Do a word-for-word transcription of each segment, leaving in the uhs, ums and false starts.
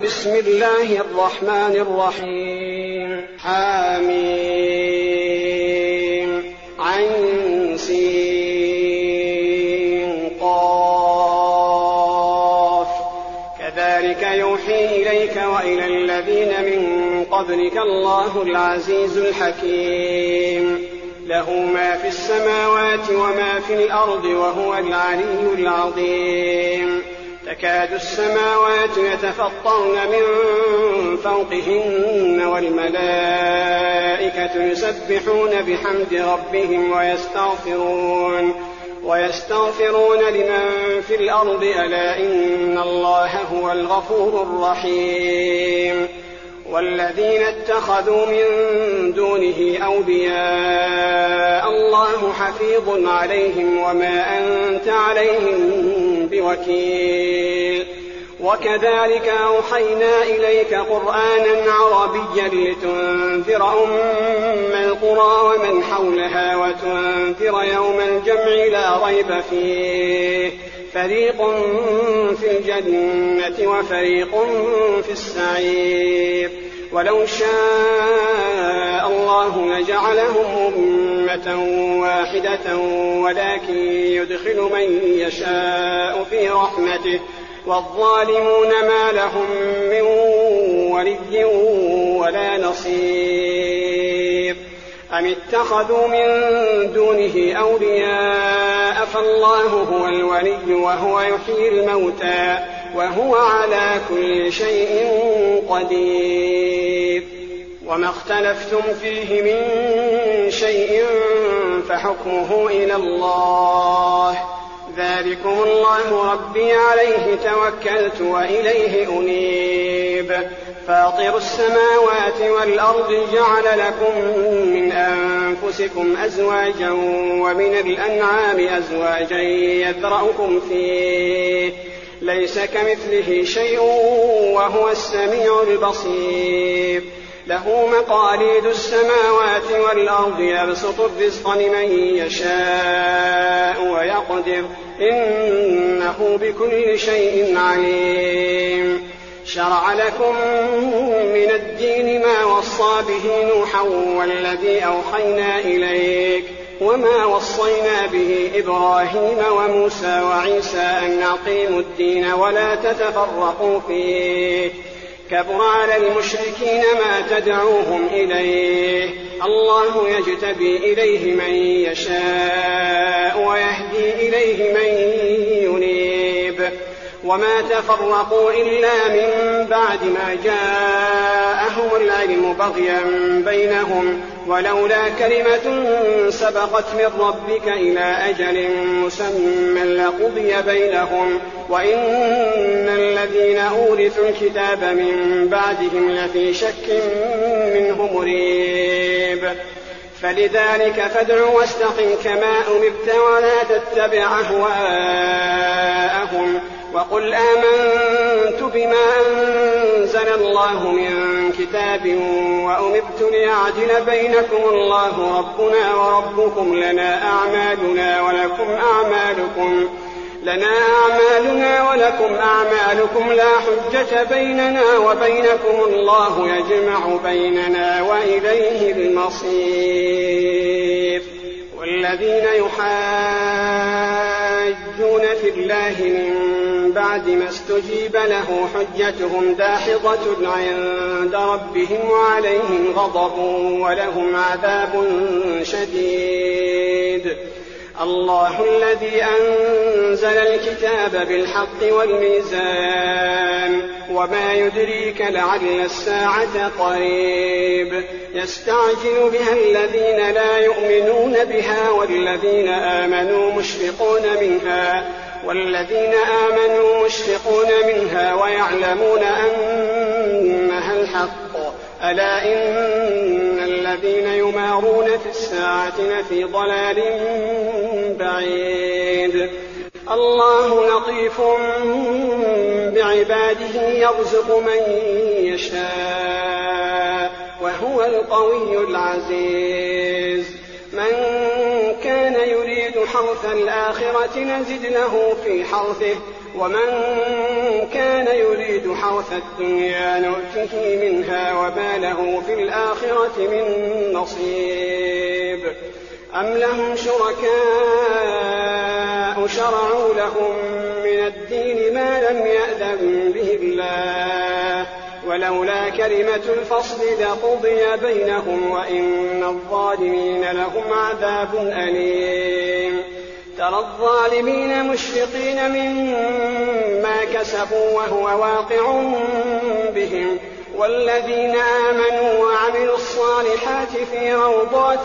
بسم الله الرحمن الرحيم. حميم عين سين قاف. كذلك يوحي إليك وإلى الذين من قبلك الله العزيز الحكيم. له ما في السماوات وما في الأرض وهو العلي العظيم. تكاد السماوات يتفطرن من فوقهن والملائكة يسبحون بحمد ربهم ويستغفرون ويستغفرون لمن في الأرض ألا إن الله هو الغفور الرحيم. والذين اتخذوا من دونه أولياء الله حفيظ عليهم وما أنت عليهم بوكيل. وكذلك أوحينا إليك قرآنا عربيا لتنذر أم القرى ومن حولها وتنذر يوم الجمع لا ريب فيه فريق في الجنة وفريق في السعير. ولو شاء الله لجعلهم أمة واحدة ولكن يدخل من يشاء في رحمته والظالمون ما لهم من ولي ولا نصير. أم اتخذوا من دونه أولياء فالله هو الولي وهو يحيي الموتى وهو على كل شيء قدير. وما اختلفتم فيه من شيء فحكمه إلى الله. ذلكم الله ربي عليه توكلت وإليه أنيب. فاطر السماوات والأرض جعل لكم من أنفسكم أزواجا ومن الأنعام أزواجا يذرأكم فيه ليس كمثله شيء وهو السميع البصير. له مقاليد السماوات والأرض يبسط الرزق لمن يشاء ويقدر إنه بكل شيء عليم. شرع لكم من الدين ما وصى به نوحا والذي أوحينا إليك وما وصينا به إبراهيم وموسى وعيسى أن أقيموا الدين ولا تتفرقوا فيه. كبر على المشركين ما تدعوهم إليه. الله يجتبي إليه من يشاء ويهدي إليه من ينيب. وما تفرقوا إلا من بعد ما جاءهم العلم بغيا بينهم ولولا كلمة سبقت من ربك إلى أجل مسمى لقضي بينهم وإن الذين أورثوا الكتاب من بعدهم لفي شك منه مريب. فلذلك فادع واستقم كما أمرت ولا تتبع أهواءهم وقل آمنت بما أنزل الله من كتاب وأمرت لأعدل بينكم الله ربنا وربكم لنا أعمالنا ولكم أعمالكم لنا أعمالنا ولكم أعمالكم لا حجة بيننا وبينكم الله يجمع بيننا وإليه المصير. والذين يحاجون في الله من بعد ما استجيب له حجتهم داحضة عند ربهم وعليهم غضب ولهم عذاب شديد. الله الذي أنزل الكتاب بالحق والميزان وما يدريك لعل الساعة قريب. يستعجل بها الذين لا يؤمنون بها والذين آمنوا مشفقون منها والذين آمنوا مشفقون منها ويعلمون أنها الحق. ألا إن الذين يمارون في الساعة لفي ضلال بعيد. الله لطيف بعباده يرزق من يشاء وهو القوي العزيز. من كان يريد حرث الآخرة نزد له في حرثه ومن كان يريد حرث الدنيا نؤته منها وما له في الآخرة من نصيب أم لهم شركاء شرعوا لهم من الدين ما لم يأذن به الله ولولا كلمة الفصل لقضي بينهم وإن الظالمين لهم عذاب أليم ترى الظالمين مشفقين مما كسبوا وهو واقع بهم والذين آمنوا وعملوا الصالحات في روضات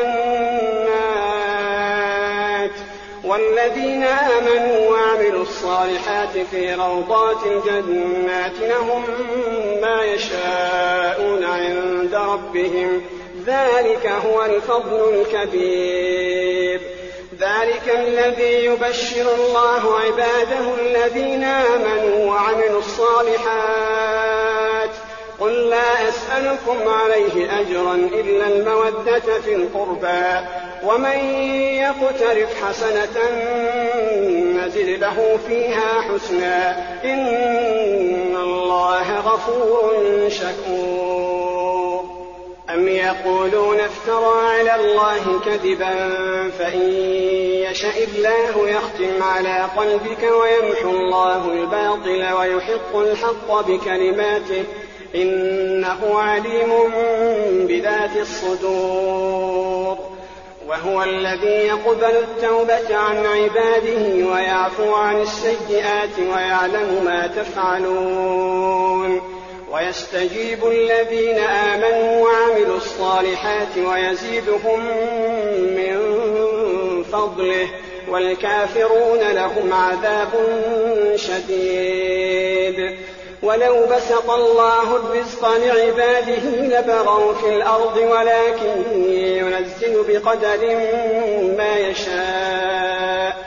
الجنات والذين آمنوا وعملوا الصالحات في روضات الجنات لهم ما يشاءون عند ربهم ذلك هو الفضل الكبير ذلك الذي يبشر الله عباده الذين آمنوا وعملوا الصالحات قل لا أسألكم عليه أجرا إلا المودة في القربى ومن يقترف حسنة نزد له فيها حسنا إن الله غفور شكور أم يقولون افترى على الله كذبا فإن يشاء الله يختم على قلبك ويمحو الله الباطل ويحق الحق بكلماته إنه عليم بذات الصدور وهو الذي يقبل التوبة عن عباده ويعفو عن السيئات ويعلم ما تفعلون ويستجيب الذين آمنوا وعملوا الصالحات ويزيدهم من فضله والكافرون لهم عذاب شديد ولو بسط الله الرزق لعباده لبغوا في الأرض ولكن ينزل بقدر ما يشاء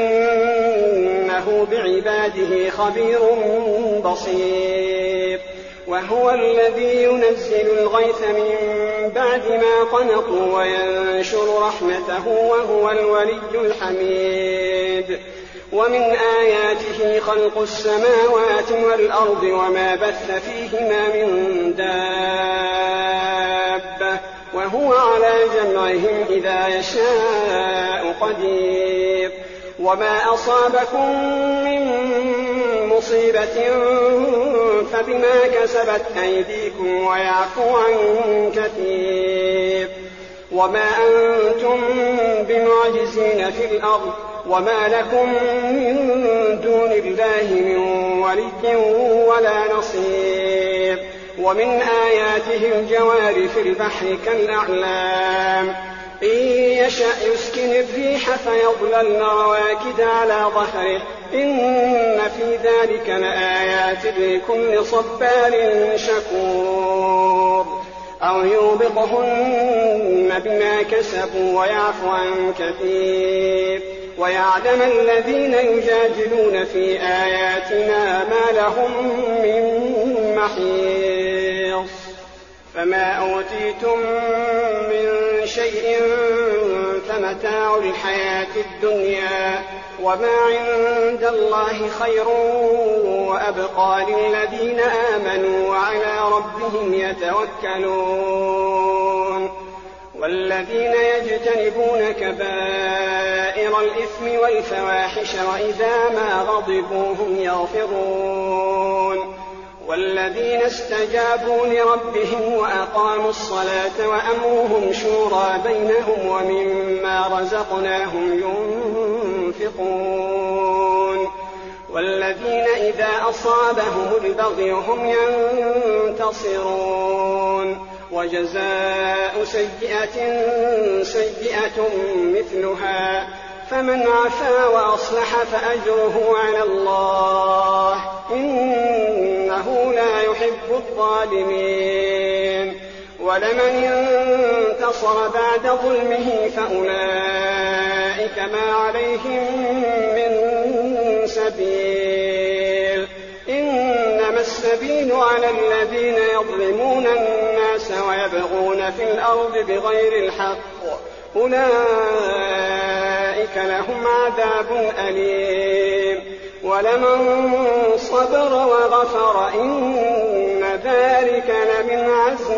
إنه بعباده خبير بصير وهو الذي ينزل الغيث من بعد ما قنطوا وينشر رحمته وهو الولي الحميد ومن آياته خلق السماوات والأرض وما بث فيهما من دابة وهو على جمعهم إذا يشاء قدير وما أصابكم من مصيبة فبما كسبت أيديكم ويعفو عن كثير وما أنتم بمعجزين في الأرض وما لكم من دون الله من ولي ولا نصير ومن آياته الجوار في البحر كالأعلام إن يشأ يسكن الريح فيظللن رواكد على ظهره إن في ذلك لآيات لكل صبار شكور أو يوبقهن بما كسبوا ويعفو عن كثير ويعلم الذين يجادلون في آياتنا ما لهم من محيص فما أوتيتم من شيء فمتاع الحياة الدنيا وما عند الله خير وأبقى للذين آمنوا وعلى ربهم يتوكلون والذين يجتنبون كبائر الإثم والفواحش وإذا ما غضبوا هم يغفرون والذين استجابوا لربهم وأقاموا الصلاة وأمرهم شورى بينهم ومما رزقناهم ينفقون والذين إذا أصابهم البغي هم ينتصرون وجزاء سيئة سيئة مثلها فمن عفا وأصلح فأجره على الله إنه لا يحب الظالمين ولمن انتصر بعد ظلمه فأولئك ما عليهم من سبيل إنما السبيل على الذين يظلمون الناس ويبغون في الأرض بغير الحق أولئك لهم عذاب أليم ولمن صبر وغفر إن ذلك لمن عزم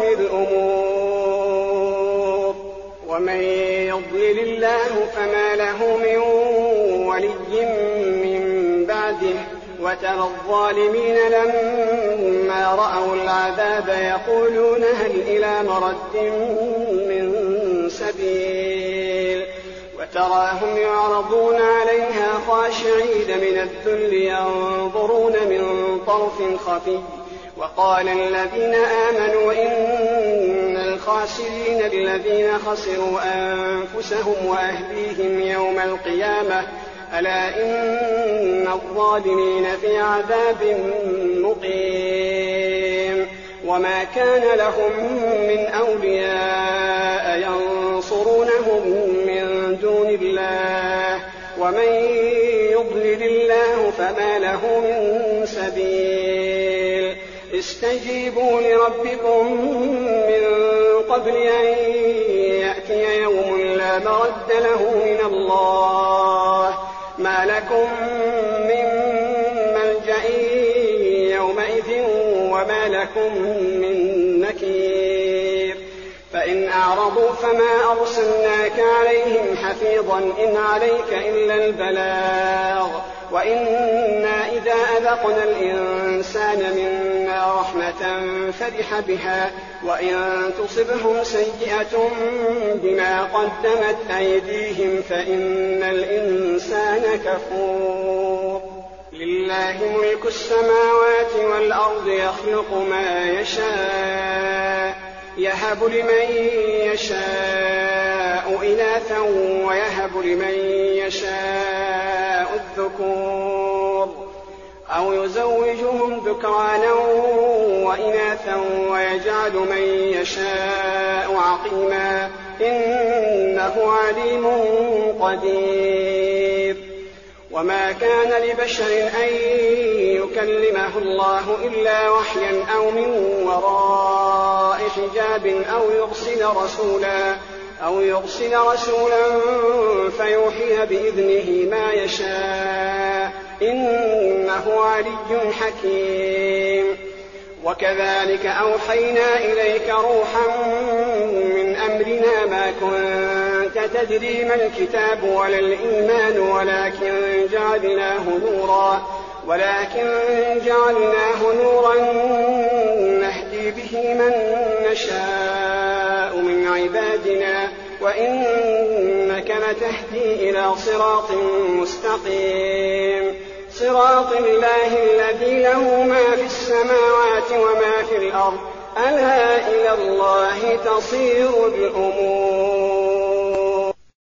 الأمور. ومن يضلل الله فما له من ولي من بعده وترى الظالمين لما رأوا العذاب يقولون هل إلى مرد من سبيل وتراهم يعرضون عليها خاشعين من الذل ينظرون من طرف خفي. وقال الذين آمنوا إن الخاسرين الذين خسروا أنفسهم وأهليهم يوم القيامة ألا إن الظالمين في عذاب مقيم. وما كان لهم من أولياء ينصرونهم من دون الله ومن يضلل الله فما له من سبيل. استجيبوا لربكم من قبل أن يأتي يوم لا مرد له من الله ما لكم من ملجأ يومئذ وما لكم من نكير. فإن أعرضوا فما أرسلناك عليهم حفيظا إن عليك إلا البلاغ وإنا إذا أذقنا الإنسان منا رحمة فرح بها وإن تصبهم سيئة بما قدمت أيديهم فإن الإنسان كفور. لله ملك السماوات والأرض يخلق ما يشاء يهب لمن يشاء إناثا ويهب لمن يشاء الذكور أو يزوجهم ذكرانا وإناثا ويجعل من يشاء عقيما إنه عليم قدير. وما كان لبشر أن يكلمه الله إلا وحيا أو من وراء حجاب أو يرسل رسولا أو يرسل رسولا فيوحي بإذنه ما يشاء إنه علي حكيم. وكذلك أوحينا إليك روحا من أمرنا ما كنت تدري ما الكتاب ولا الإيمان ولكن جعلناه نورا ولكن جعلناه نورا نهدي به من نشاء من عبادنا وإنك لتهدي إلى صراط مستقيم صراط الله الذي له ما في السماوات وما في الأرض ألا إلى الله تصير الأمور.